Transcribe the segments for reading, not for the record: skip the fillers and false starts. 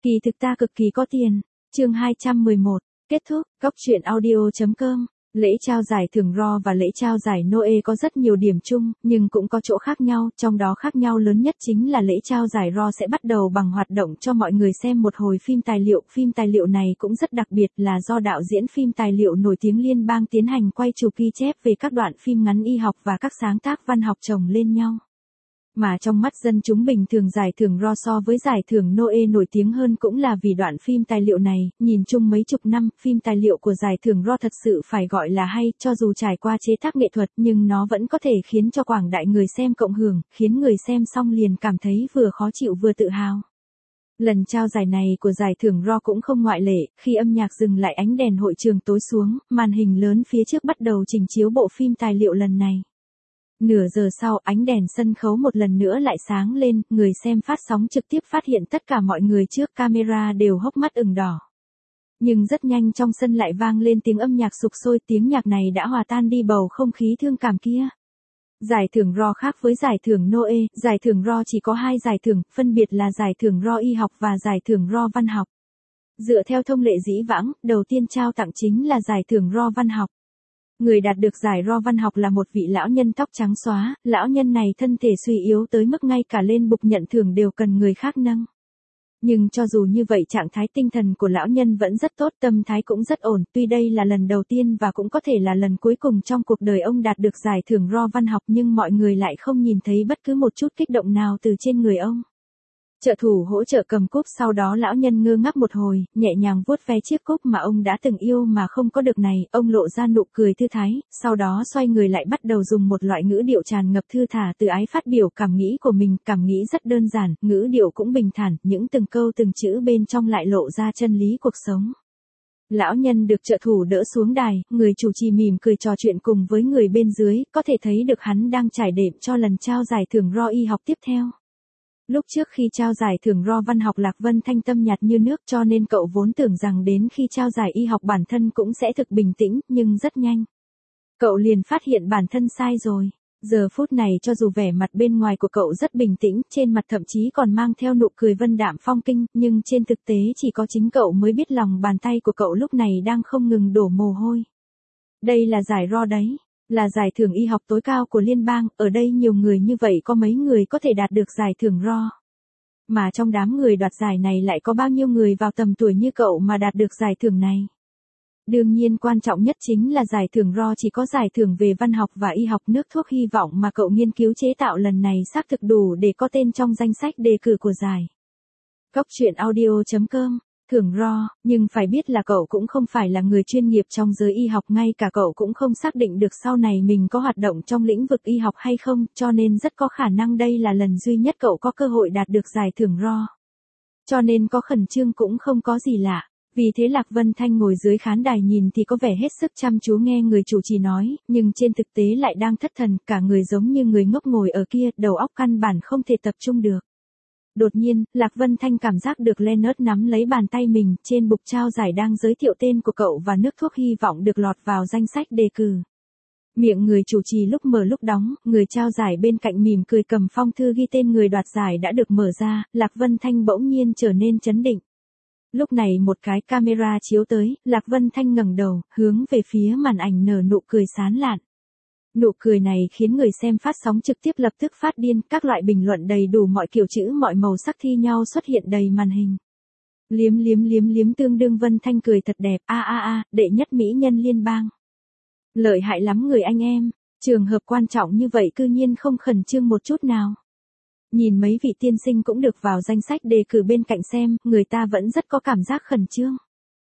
Kỳ thực ta cực kỳ có tiền. Chương 211. Kết thúc. Góc truyện audio.com. Lễ trao giải thưởng Ro và lễ trao giải Noe có rất nhiều điểm chung, nhưng cũng có chỗ khác nhau, trong đó khác nhau lớn nhất chính là lễ trao giải Ro sẽ bắt đầu bằng hoạt động cho mọi người xem một hồi phim tài liệu. Phim tài liệu này cũng rất đặc biệt là do đạo diễn phim tài liệu nổi tiếng liên bang tiến hành quay chụp ghi chép về các đoạn phim ngắn y học và các sáng tác văn học chồng lên nhau. Mà trong mắt dân chúng bình thường giải thưởng Ro so với giải thưởng Noe nổi tiếng hơn cũng là vì đoạn phim tài liệu này, nhìn chung mấy chục năm, phim tài liệu của giải thưởng Ro thật sự phải gọi là hay, cho dù trải qua chế tác nghệ thuật nhưng nó vẫn có thể khiến cho quảng đại người xem cộng hưởng, khiến người xem xong liền cảm thấy vừa khó chịu vừa tự hào. Lần trao giải này của giải thưởng Ro cũng không ngoại lệ, khi âm nhạc dừng lại ánh đèn hội trường tối xuống, màn hình lớn phía trước bắt đầu trình chiếu bộ phim tài liệu lần này. Nửa giờ sau, ánh đèn sân khấu một lần nữa lại sáng lên, người xem phát sóng trực tiếp phát hiện tất cả mọi người trước camera đều hốc mắt ửng đỏ. Nhưng rất nhanh trong sân lại vang lên tiếng âm nhạc sục sôi, tiếng nhạc này đã hòa tan đi bầu không khí thương cảm kia. Giải thưởng Ro khác với giải thưởng Noe, giải thưởng Ro chỉ có 2 giải thưởng, phân biệt là giải thưởng Ro y học và giải thưởng Ro văn học. Dựa theo thông lệ dĩ vãng, đầu tiên trao tặng chính là giải thưởng Ro văn học. Người đạt được giải Ro văn học là một vị lão nhân tóc trắng xóa, lão nhân này thân thể suy yếu tới mức ngay cả lên bục nhận thưởng đều cần người khác nâng. Nhưng cho dù như vậy trạng thái tinh thần của lão nhân vẫn rất tốt, tâm thái cũng rất ổn, tuy đây là lần đầu tiên và cũng có thể là lần cuối cùng trong cuộc đời ông đạt được giải thưởng Ro văn học nhưng mọi người lại không nhìn thấy bất cứ một chút kích động nào từ trên người ông. Trợ thủ hỗ trợ cầm cúp, sau đó lão nhân ngơ ngác một hồi, nhẹ nhàng vuốt ve chiếc cúp mà ông đã từng yêu mà không có được này, ông lộ ra nụ cười thư thái, sau đó xoay người lại bắt đầu dùng một loại ngữ điệu tràn ngập thư thả từ ái phát biểu cảm nghĩ của mình, cảm nghĩ rất đơn giản, ngữ điệu cũng bình thản, những từng câu từng chữ bên trong lại lộ ra chân lý cuộc sống. Lão nhân được trợ thủ đỡ xuống đài, người chủ trì mỉm cười trò chuyện cùng với người bên dưới, có thể thấy được hắn đang trải đệm cho lần trao giải thưởng Ro y học tiếp theo. Lúc trước khi trao giải thưởng Ro văn học Lạc Vân Thanh tâm nhạt như nước cho nên cậu vốn tưởng rằng đến khi trao giải y học bản thân cũng sẽ thực bình tĩnh, nhưng rất nhanh. Cậu liền phát hiện bản thân sai rồi. Giờ phút này cho dù vẻ mặt bên ngoài của cậu rất bình tĩnh, trên mặt thậm chí còn mang theo nụ cười vân đạm phong kinh, nhưng trên thực tế chỉ có chính cậu mới biết lòng bàn tay của cậu lúc này đang không ngừng đổ mồ hôi. Đây là giải Ro đấy. Là giải thưởng y học tối cao của liên bang, ở đây nhiều người như vậy có mấy người có thể đạt được giải thưởng Ro. Mà trong đám người đoạt giải này lại có bao nhiêu người vào tầm tuổi như cậu mà đạt được giải thưởng này. Đương nhiên quan trọng nhất chính là giải thưởng Ro chỉ có giải thưởng về văn học và y học nước thuốc hy vọng mà cậu nghiên cứu chế tạo lần này xác thực đủ để có tên trong danh sách đề cử của giải. Góc truyện audio.com. Thưởng Ro, nhưng phải biết là cậu cũng không phải là người chuyên nghiệp trong giới y học, ngay cả cậu cũng không xác định được sau này mình có hoạt động trong lĩnh vực y học hay không, cho nên rất có khả năng đây là lần duy nhất cậu có cơ hội đạt được giải thưởng Ro. Cho nên có khẩn trương cũng không có gì lạ. Vì thế Lạc Vân Thanh ngồi dưới khán đài nhìn thì có vẻ hết sức chăm chú nghe người chủ trì nói, nhưng trên thực tế lại đang thất thần, cả người giống như người ngốc ngồi ở kia, đầu óc căn bản không thể tập trung được. Đột nhiên, Lạc Vân Thanh cảm giác được Leonard nắm lấy bàn tay mình, trên bục trao giải đang giới thiệu tên của cậu và nước thuốc hy vọng được lọt vào danh sách đề cử. Miệng người chủ trì lúc mở lúc đóng, người trao giải bên cạnh mỉm cười cầm phong thư ghi tên người đoạt giải đã được mở ra, Lạc Vân Thanh bỗng nhiên trở nên trấn định. Lúc này một cái camera chiếu tới, Lạc Vân Thanh ngẩng đầu, hướng về phía màn ảnh nở nụ cười sán lạn. Nụ cười này khiến người xem phát sóng trực tiếp lập tức phát điên, các loại bình luận đầy đủ mọi kiểu chữ mọi màu sắc thi nhau xuất hiện đầy màn hình. Liếm tương đương Vân Thanh cười thật đẹp, đệ nhất mỹ nhân liên bang. Lợi hại lắm người anh em, trường hợp quan trọng như vậy cư nhiên không khẩn trương một chút nào. Nhìn mấy vị tiên sinh cũng được vào danh sách đề cử bên cạnh xem, người ta vẫn rất có cảm giác khẩn trương.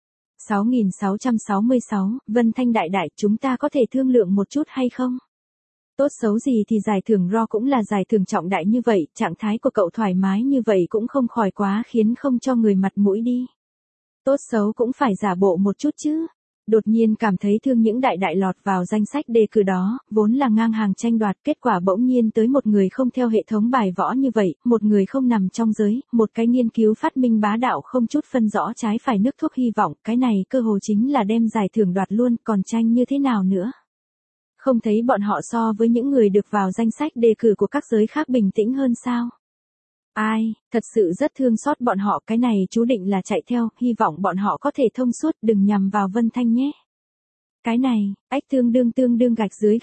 6666, Vân Thanh đại đại, chúng ta có thể thương lượng một chút hay không? Tốt xấu gì thì giải thưởng Ro cũng là giải thưởng trọng đại như vậy, trạng thái của cậu thoải mái như vậy cũng không khỏi quá khiến không cho người mặt mũi đi. Tốt xấu cũng phải giả bộ một chút chứ. Đột nhiên cảm thấy thương những đại đại lọt vào danh sách đề cử đó, vốn là ngang hàng tranh đoạt, kết quả bỗng nhiên tới một người không theo hệ thống bài võ như vậy, một người không nằm trong giới, một cái nghiên cứu phát minh bá đạo không chút phân rõ trái phải nước thuốc hy vọng, cái này cơ hồ chính là đem giải thưởng đoạt luôn, còn tranh như thế nào nữa. Không thấy bọn họ so với những người được vào danh sách đề cử của các giới khác bình tĩnh hơn sao? Ai, thật sự rất thương xót bọn họ, cái này chú định là chạy theo, hy vọng bọn họ có thể thông suốt, đừng nhằm vào Vân Thanh nhé. Cái này, ách tương đương gạch dưới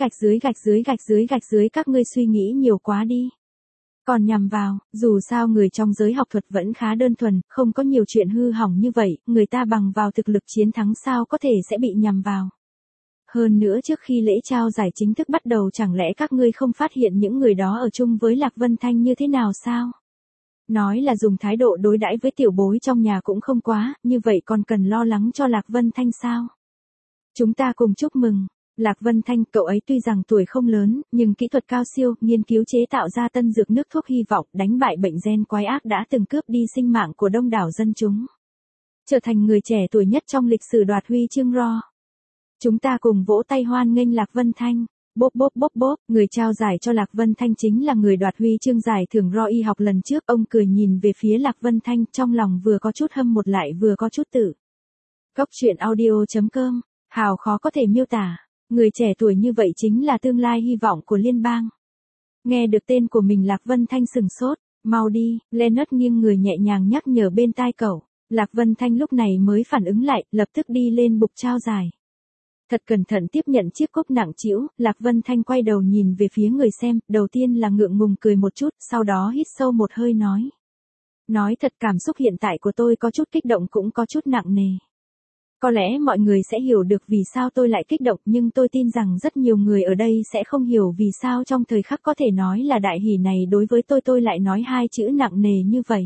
các ngươi suy nghĩ nhiều quá đi. Còn nhằm vào, dù sao người trong giới học thuật vẫn khá đơn thuần, không có nhiều chuyện hư hỏng như vậy, người ta bằng vào thực lực chiến thắng sao có thể sẽ bị nhằm vào. Hơn nữa trước khi lễ trao giải chính thức bắt đầu chẳng lẽ các ngươi không phát hiện những người đó ở chung với Lạc Vân Thanh như thế nào sao? Nói là dùng thái độ đối đãi với tiểu bối trong nhà cũng không quá, như vậy còn cần lo lắng cho Lạc Vân Thanh sao? Chúng ta cùng chúc mừng. Lạc Vân Thanh, cậu ấy tuy rằng tuổi không lớn, nhưng kỹ thuật cao siêu, nghiên cứu chế tạo ra tân dược nước thuốc hy vọng, đánh bại bệnh gen quái ác đã từng cướp đi sinh mạng của đông đảo dân chúng. Trở thành người trẻ tuổi nhất trong lịch sử đoạt huy chương Ro. Chúng ta cùng vỗ tay hoan nghênh Lạc Vân Thanh. Bốp, người trao giải cho Lạc Vân Thanh chính là người đoạt huy chương giải thưởng Ro y học lần trước. Ông cười nhìn về phía Lạc Vân Thanh, trong lòng vừa có chút hâm một lại vừa có chút tử. Góc truyện audio.com, hào khó có thể miêu tả. Người trẻ tuổi như vậy chính là tương lai hy vọng của liên bang. Nghe được tên của mình Lạc Vân Thanh sừng sốt, mau đi, Leonard nghiêng người nhẹ nhàng nhắc nhở bên tai cậu. Lạc Vân Thanh lúc này mới phản ứng lại, lập tức đi lên bục trao giải. Thật cẩn thận tiếp nhận chiếc cúp nặng trĩu, Lạc Vân Thanh quay đầu nhìn về phía người xem, đầu tiên là ngượng ngùng cười một chút, sau đó hít sâu một hơi nói. Nói thật cảm xúc hiện tại của tôi có chút kích động cũng có chút nặng nề. Có lẽ mọi người sẽ hiểu được vì sao tôi lại kích động nhưng tôi tin rằng rất nhiều người ở đây sẽ không hiểu vì sao trong thời khắc có thể nói là đại hỷ này đối với tôi lại nói hai chữ nặng nề như vậy.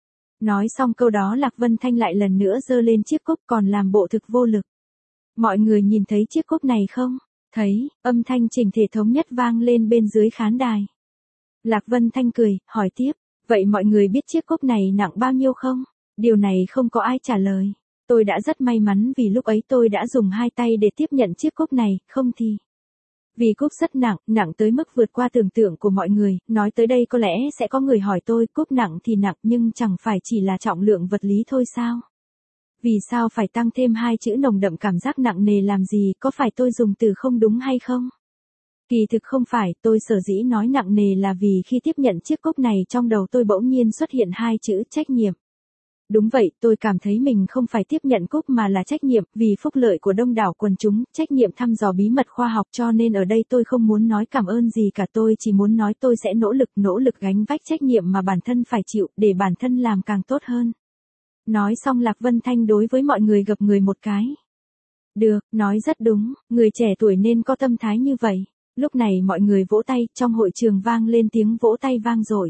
Nói xong câu đó Lạc Vân Thanh lại lần nữa giơ lên chiếc cúp còn làm bộ thực vô lực. Mọi người nhìn thấy chiếc cúp này không? Thấy, âm thanh chỉnh thể thống nhất vang lên bên dưới khán đài. Lạc Vân Thanh cười, hỏi tiếp, vậy mọi người biết chiếc cúp này nặng bao nhiêu không? Điều này không có ai trả lời. Tôi đã rất may mắn vì lúc ấy tôi đã dùng hai tay để tiếp nhận chiếc cúp này, không thì. Vì cúp rất nặng, nặng tới mức vượt qua tưởng tượng của mọi người, nói tới đây có lẽ sẽ có người hỏi tôi cúp nặng thì nặng nhưng chẳng phải chỉ là trọng lượng vật lý thôi sao? Vì sao phải tăng thêm hai chữ nồng đậm cảm giác nặng nề làm gì, có phải tôi dùng từ không đúng hay không? Kỳ thực không phải, tôi sở dĩ nói nặng nề là vì khi tiếp nhận chiếc cúp này trong đầu tôi bỗng nhiên xuất hiện hai chữ trách nhiệm. Đúng vậy, tôi cảm thấy mình không phải tiếp nhận cúp mà là trách nhiệm, vì phúc lợi của đông đảo quần chúng, trách nhiệm thăm dò bí mật khoa học cho nên ở đây tôi không muốn nói cảm ơn gì cả tôi chỉ muốn nói tôi sẽ nỗ lực gánh vác trách nhiệm mà bản thân phải chịu để bản thân làm càng tốt hơn. Nói xong Lạc Vân Thanh đối với mọi người gập người một cái. Được, nói rất đúng, người trẻ tuổi nên có tâm thái như vậy. Lúc này mọi người vỗ tay, trong hội trường vang lên tiếng vỗ tay vang dội.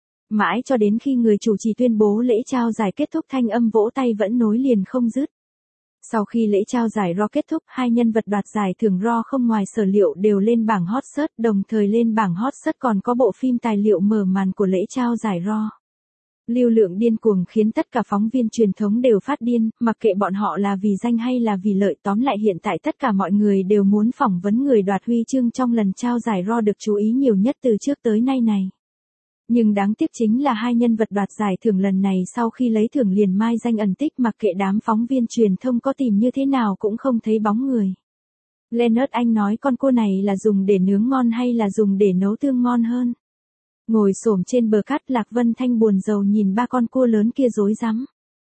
Mãi cho đến khi người chủ trì tuyên bố lễ trao giải kết thúc thanh âm vỗ tay vẫn nối liền không dứt. Sau khi lễ trao giải Ro kết thúc, hai nhân vật đoạt giải thưởng Ro không ngoài sở liệu đều lên bảng hot search, đồng thời lên bảng hot search còn có bộ phim tài liệu mở màn của lễ trao giải Ro. Lưu lượng điên cuồng khiến tất cả phóng viên truyền thống đều phát điên, mặc kệ bọn họ là vì danh hay là vì lợi, tóm lại hiện tại tất cả mọi người đều muốn phỏng vấn người đoạt huy chương trong lần trao giải Ro được chú ý nhiều nhất từ trước tới nay này. Nhưng đáng tiếc chính là hai nhân vật đoạt giải thưởng lần này sau khi lấy thưởng liền mai danh ẩn tích mặc kệ đám phóng viên truyền thông có tìm như thế nào cũng không thấy bóng người. Leonard anh nói con cua này là dùng để nướng ngon hay là dùng để nấu tương ngon hơn? Ngồi xổm trên bờ cát Lạc Vân Thanh buồn rầu nhìn ba con cua lớn kia rối rắm.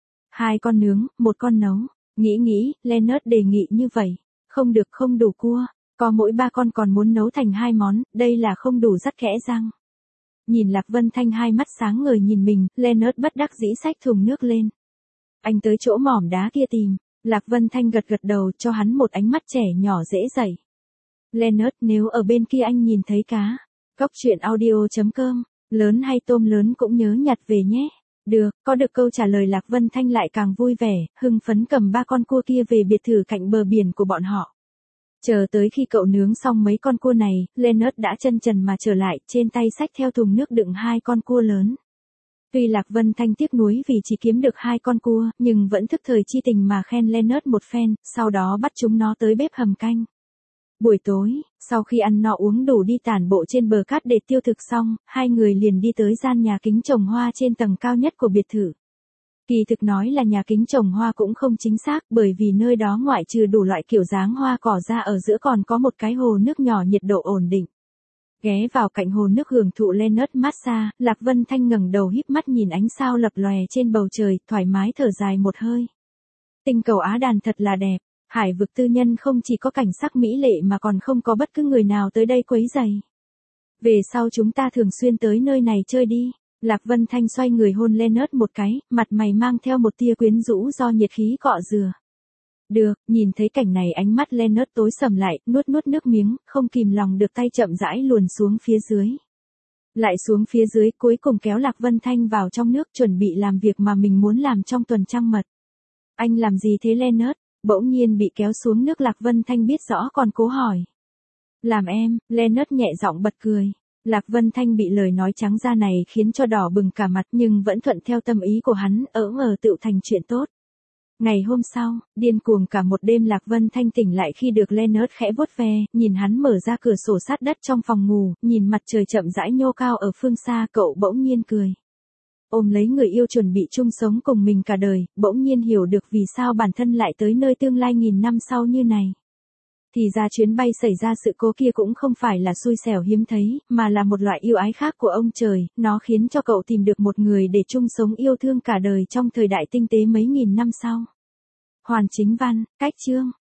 Hai con nướng, một con nấu. Nghĩ, Leonard đề nghị như vậy. Không được không đủ cua. Có mỗi ba con còn muốn nấu thành hai món, đây là không đủ dắt kẽ răng. Nhìn Lạc Vân Thanh hai mắt sáng ngời nhìn mình, Leonard bất đắc dĩ xách thùng nước lên. Anh tới chỗ mỏm đá kia tìm. Lạc Vân Thanh gật đầu cho hắn một ánh mắt trẻ nhỏ dễ dậy. Leonard nếu ở bên kia anh nhìn thấy cá. Góc truyện audio.com, lớn hay tôm lớn cũng nhớ nhặt về nhé. Được, có được câu trả lời Lạc Vân Thanh lại càng vui vẻ, hưng phấn cầm ba con cua kia về biệt thự cạnh bờ biển của bọn họ. Chờ tới khi cậu nướng xong mấy con cua này, Leonard đã chân trần mà trở lại, trên tay xách theo thùng nước đựng hai con cua lớn. Tuy Lạc Vân Thanh tiếc nuối vì chỉ kiếm được hai con cua, nhưng vẫn thức thời chi tình mà khen Leonard một phen, sau đó bắt chúng nó tới bếp hầm canh. Buổi tối, sau khi ăn no uống đủ đi tản bộ trên bờ cát để tiêu thực xong, hai người liền đi tới gian nhà kính trồng hoa trên tầng cao nhất của biệt thự. Kỳ thực nói là nhà kính trồng hoa cũng không chính xác bởi vì nơi đó ngoại trừ đủ loại kiểu dáng hoa cỏ ra ở giữa còn có một cái hồ nước nhỏ nhiệt độ ổn định. Ghé vào cạnh hồ nước hưởng thụ Leonard massage, Lạc Vân Thanh ngẩng đầu híp mắt nhìn ánh sao lập lòe trên bầu trời, thoải mái thở dài một hơi. Tinh cầu Á Đàn thật là đẹp, hải vực tư nhân không chỉ có cảnh sắc mỹ lệ mà còn không có bất cứ người nào tới đây quấy rầy. Về sau chúng ta thường xuyên tới nơi này chơi đi. Lạc Vân Thanh xoay người hôn Leonard một cái, mặt mày mang theo một tia quyến rũ do nhiệt khí cọ rửa. Được, nhìn thấy cảnh này ánh mắt Leonard tối sầm lại, nuốt nước miếng, không kìm lòng được tay chậm rãi luồn xuống phía dưới. Lại xuống phía dưới cuối cùng kéo Lạc Vân Thanh vào trong nước chuẩn bị làm việc mà mình muốn làm trong tuần trăng mật. Anh làm gì thế Leonard? Bỗng nhiên bị kéo xuống nước Lạc Vân Thanh biết rõ còn cố hỏi. Làm em, Leonard nhẹ giọng bật cười. Lạc Vân Thanh bị lời nói trắng ra này khiến cho đỏ bừng cả mặt nhưng vẫn thuận theo tâm ý của hắn, tựu thành chuyện tốt. Ngày hôm sau, điên cuồng cả một đêm Lạc Vân Thanh tỉnh lại khi được Leonard khẽ vuốt ve, nhìn hắn mở ra cửa sổ sát đất trong phòng ngủ, nhìn mặt trời chậm rãi nhô cao ở phương xa cậu bỗng nhiên cười. Ôm lấy người yêu chuẩn bị chung sống cùng mình cả đời, bỗng nhiên hiểu được vì sao bản thân lại tới nơi tương lai nghìn năm sau như này. Thì ra chuyến bay xảy ra sự cố kia cũng không phải là xui xẻo hiếm thấy, mà là một loại yêu ái khác của ông trời, nó khiến cho cậu tìm được một người để chung sống yêu thương cả đời trong thời đại tinh tế mấy nghìn năm sau. Hoàn chính văn, cách chương.